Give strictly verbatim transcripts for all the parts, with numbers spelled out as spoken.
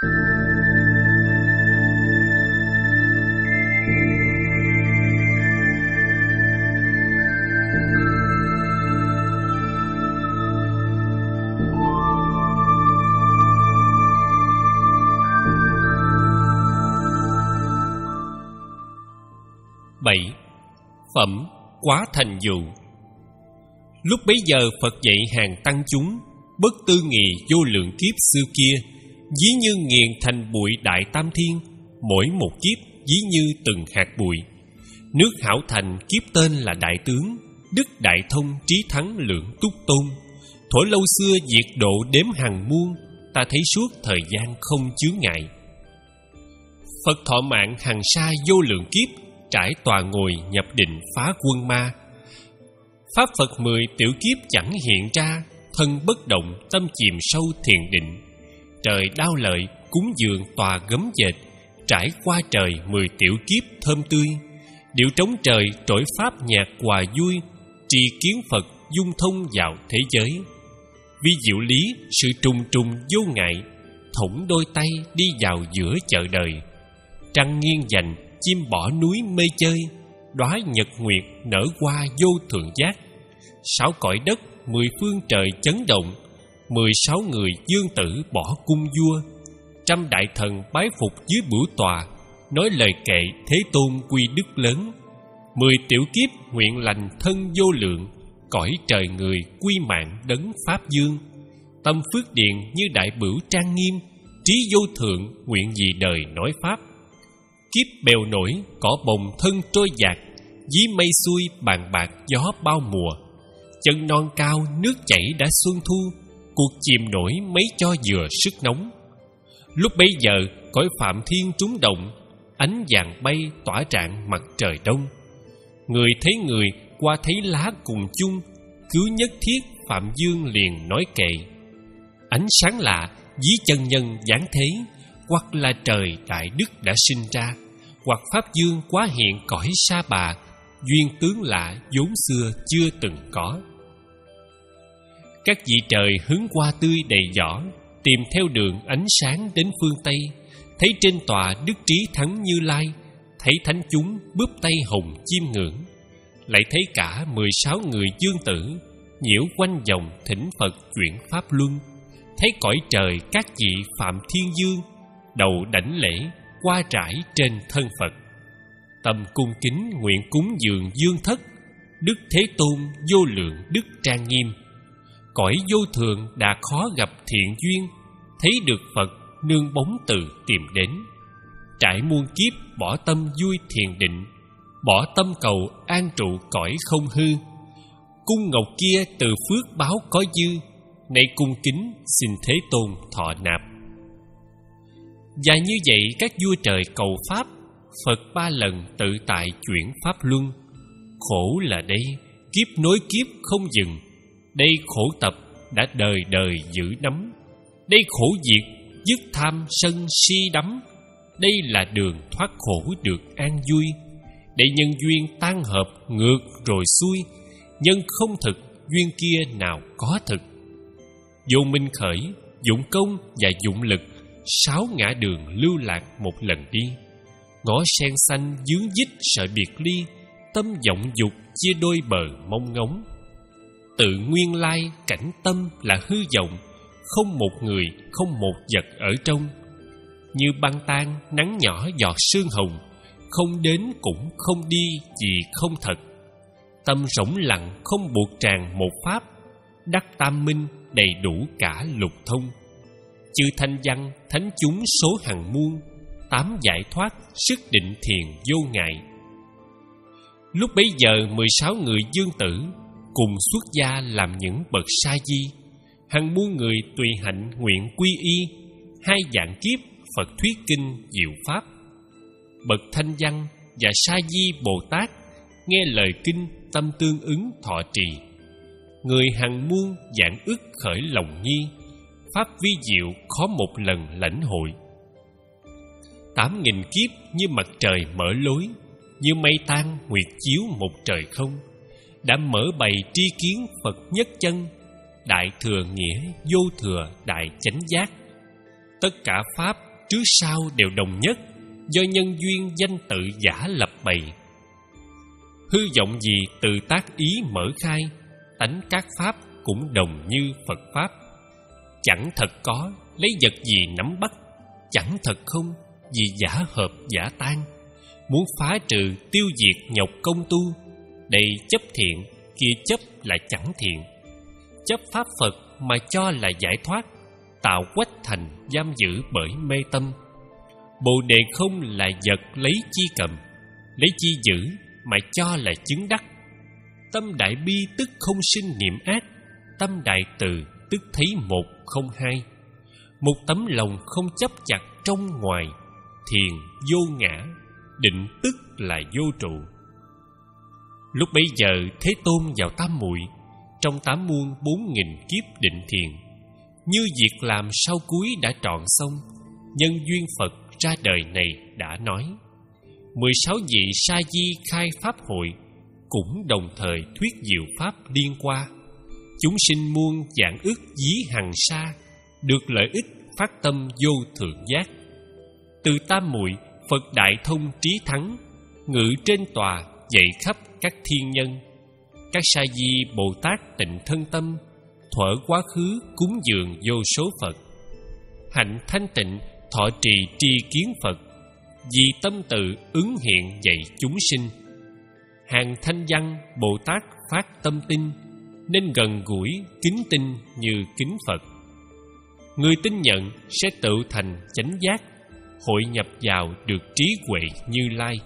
bảy. Phẩm quá thành dụ. Lúc bấy giờ Phật dạy hàng tăng chúng, bất tư nghị vô lượng kiếp xưa kia, ví như nghiền thành bụi đại tam thiên, mỗi một kiếp ví như từng hạt bụi. Nước hảo thành kiếp tên là đại tướng, đức đại thông trí thắng lượng túc tôn. Thuở lâu xưa diệt độ đếm hàng muôn, ta thấy suốt thời gian không chướng ngại. Phật thọ mạng hằng sa vô lượng kiếp, trải tòa ngồi nhập định phá quân ma. Pháp Phật mười tiểu kiếp chẳng hiện ra, thân bất động tâm chìm sâu thiền định. Trời đao lợi cúng dường tòa gấm dệt, trải qua trời mười tiểu kiếp thơm tươi. Điệu trống trời trỗi pháp nhạc hòa vui, trì kiến Phật dung thông vào thế giới. Vì diệu lý sự trùng trùng vô ngại, thủng đôi tay đi vào giữa chợ đời. Trăng nghiêng dành chim bỏ núi mê chơi, đóa nhật nguyệt nở hoa vô thượng giác. Sáu cõi đất mười phương trời chấn động, mười sáu người dương tử bỏ cung vua. Trăm đại thần bái phục dưới bửu tòa, nói lời kệ Thế Tôn quy đức lớn. Mười tiểu kiếp nguyện lành thân vô lượng, cõi trời người quy mạng đấng Pháp Dương. Tâm phước điện như đại bửu trang nghiêm, trí vô thượng nguyện gì đời nói Pháp. Kiếp bèo nổi cỏ bồng thân trôi dạt, dí mây xuôi bàn bạc gió bao mùa. Chân non cao nước chảy đã xuân thu, cuộc chìm nổi mấy cho vừa sức nóng. Lúc bấy giờ cõi phạm thiên trúng động, ánh vàng bay tỏa rạng mặt trời đông. Người thấy người qua thấy lá cùng chung, cứu nhất thiết Phạm Dương liền nói kệ. Ánh sáng lạ dí chân nhân giáng thế, hoặc là trời đại đức đã sinh ra, hoặc Pháp Dương quá hiện cõi sa bà, duyên tướng lạ vốn xưa chưa từng có. Các vị trời hướng qua tươi đầy vỏ, tìm theo đường ánh sáng đến phương Tây. Thấy trên tòa đức trí thắng Như Lai, thấy thánh chúng bướp tay hồng chiêm ngưỡng. Lại thấy cả mười sáu người dương tử, nhiễu quanh vòng thỉnh Phật chuyển pháp luân. Thấy cõi trời các vị Phạm Thiên Dương, đầu đảnh lễ qua trải trên thân Phật. Tâm cung kính nguyện cúng dường dương thất, đức Thế Tôn vô lượng đức trang nghiêm. Cõi vô thường đã khó gặp thiện duyên, thấy được Phật nương bóng từ tìm đến. Trải muôn kiếp bỏ tâm vui thiền định, bỏ tâm cầu an trụ cõi không hư. Cung ngọc kia từ phước báo có dư, nay cung kính xin Thế Tôn thọ nạp. Và như vậy các vua trời cầu Pháp, Phật ba lần tự tại chuyển Pháp luân. Khổ là đây, kiếp nối kiếp không dừng, đây khổ tập đã đời đời giữ nắm. Đây khổ diệt, dứt tham sân si đắm, đây là đường thoát khổ được an vui. Để nhân duyên tan hợp ngược rồi xuôi, nhân không thực, duyên kia nào có thực. Vô minh khởi, dụng công và dụng lực, sáu ngã đường lưu lạc một lần đi. Ngõ sen xanh dướng dích sợ biệt ly, tâm vọng dục chia đôi bờ mong ngóng. Tự nguyên lai cảnh tâm là hư vọng, không một người, không một vật ở trong. Như băng tan nắng nhỏ giọt sương hồng, không đến cũng không đi vì không thật. Tâm rỗng lặng không buộc tràn một pháp, đắc tam minh đầy đủ cả lục thông. Chư thanh văn thánh chúng số hằng muôn, tám giải thoát sức định thiền vô ngại. Lúc bấy giờ mười sáu người dương tử cùng xuất gia làm những bậc sa di, hằng muôn người tùy hạnh nguyện quy y. Hai vạn kiếp Phật thuyết kinh diệu pháp, bậc thanh văn và sa di Bồ Tát nghe lời kinh tâm tương ứng thọ trì. Người hằng muôn vạn ức khởi lòng nghi, pháp vi diệu khó một lần lãnh hội. Tám nghìn kiếp như mặt trời mở lối, như mây tan nguyệt chiếu một trời không. Đã mở bày tri kiến Phật nhất chân, đại thừa nghĩa vô thừa đại chánh giác. Tất cả pháp trước sau đều đồng nhất, do nhân duyên danh tự giả lập bày. Hư vọng gì từ tác ý mở khai, tánh các pháp cũng đồng như Phật pháp. Chẳng thật có, lấy vật gì nắm bắt, chẳng thật không, vì giả hợp giả tan. Muốn phá trừ tiêu diệt nhọc công tu, đây chấp thiện, kia chấp là chẳng thiện. Chấp pháp Phật mà cho là giải thoát, tạo quách thành giam giữ bởi mê tâm. Bồ đề không là vật lấy chi cầm, lấy chi giữ mà cho là chứng đắc. Tâm đại bi tức không sinh niệm ác, tâm đại từ tức thấy một không hai. Một tấm lòng không chấp chặt trong ngoài, thiền vô ngã, định tức là vô trụ. Lúc bấy giờ Thế Tôn vào tam muội, trong tám muôn bốn nghìn kiếp định thiền, như việc làm sau cuối đã trọn xong. Nhân duyên Phật ra đời này đã nói, mười sáu vị sa di khai pháp hội, cũng đồng thời thuyết diệu pháp liên qua. Chúng sinh muôn vạn ức dí hằng sa, được lợi ích phát tâm vô thượng giác. Từ tam muội Phật đại thông trí thắng, ngự trên tòa dạy khắp các thiên nhân. Các sa di Bồ Tát tịnh thân tâm, thuở quá khứ cúng dường vô số Phật. Hạnh thanh tịnh thọ trì tri kiến Phật, vì tâm tự ứng hiện dạy chúng sinh. Hàng thanh văn Bồ Tát phát tâm tin, nên gần gũi kính tinh như kính Phật. Người tin nhận sẽ tự thành chánh giác, hội nhập vào được trí huệ Như Lai.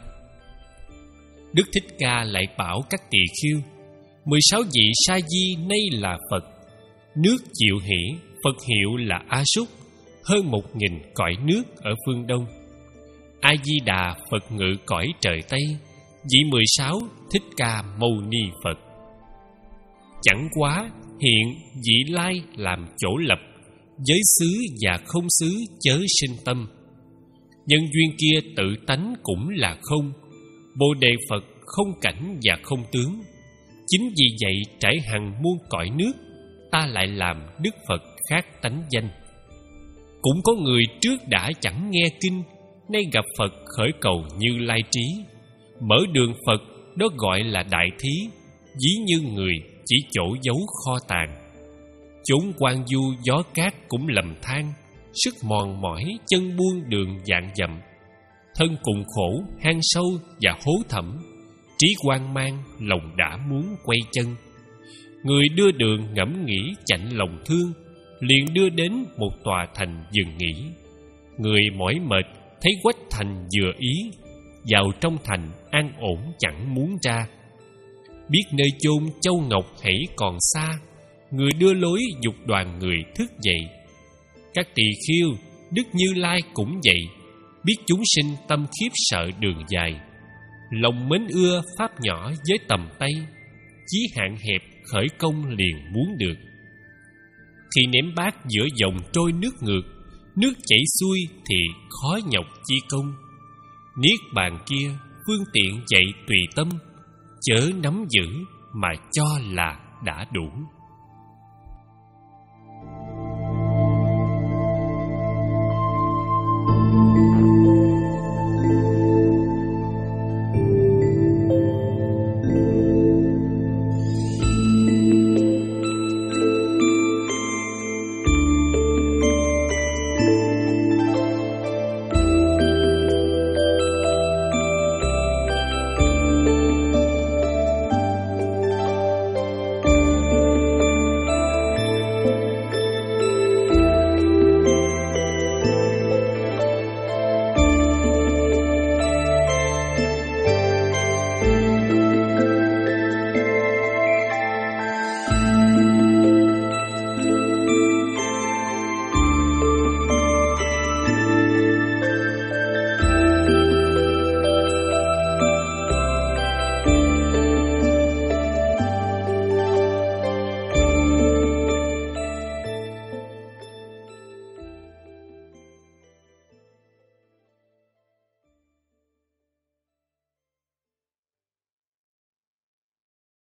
Đức Thích Ca lại bảo các tỳ khưu, mười sáu vị sa di nay là Phật. Nước chịu hỷ, Phật hiệu là A Súc, hơn một nghìn cõi nước ở phương Đông. A Di Đà Phật ngự cõi trời Tây, vị mười sáu Thích Ca Mâu Ni Phật. Chẳng quá hiện vị lai làm chỗ lập, giới xứ và không xứ chớ sinh tâm. Nhân duyên kia tự tánh cũng là không, Bồ đề Phật không cảnh và không tướng. Chính vì vậy trải hằng muôn cõi nước, ta lại làm Đức Phật khác tánh danh. Cũng có người trước đã chẳng nghe kinh, nay gặp Phật khởi cầu Như Lai trí. Mở đường Phật đó gọi là đại thí, ví như người chỉ chỗ giấu kho tàng. Chốn quan du gió cát cũng lầm than, sức mòn mỏi chân buông đường vạn dặm. Thân cùng khổ hang sâu và hố thẳm, trí hoang mang lòng đã muốn quay chân. Người đưa đường ngẫm nghĩ chạnh lòng thương, liền đưa đến một tòa thành dừng nghỉ. Người mỏi mệt thấy quách thành vừa ý, vào trong thành an ổn chẳng muốn ra. Biết nơi chôn châu ngọc hãy còn xa, người đưa lối dục đoàn người thức dậy. Các tỳ khưu Đức Như Lai cũng vậy, biết chúng sinh tâm khiếp sợ đường dài. Lòng mến ưa pháp nhỏ với tầm tay, chí hạn hẹp khởi công liền muốn được. Khi ném bát giữa dòng trôi nước ngược, nước chảy xuôi thì khó nhọc chi công. Niết bàn kia phương tiện dạy tùy tâm, chớ nắm giữ mà cho là đã đủ.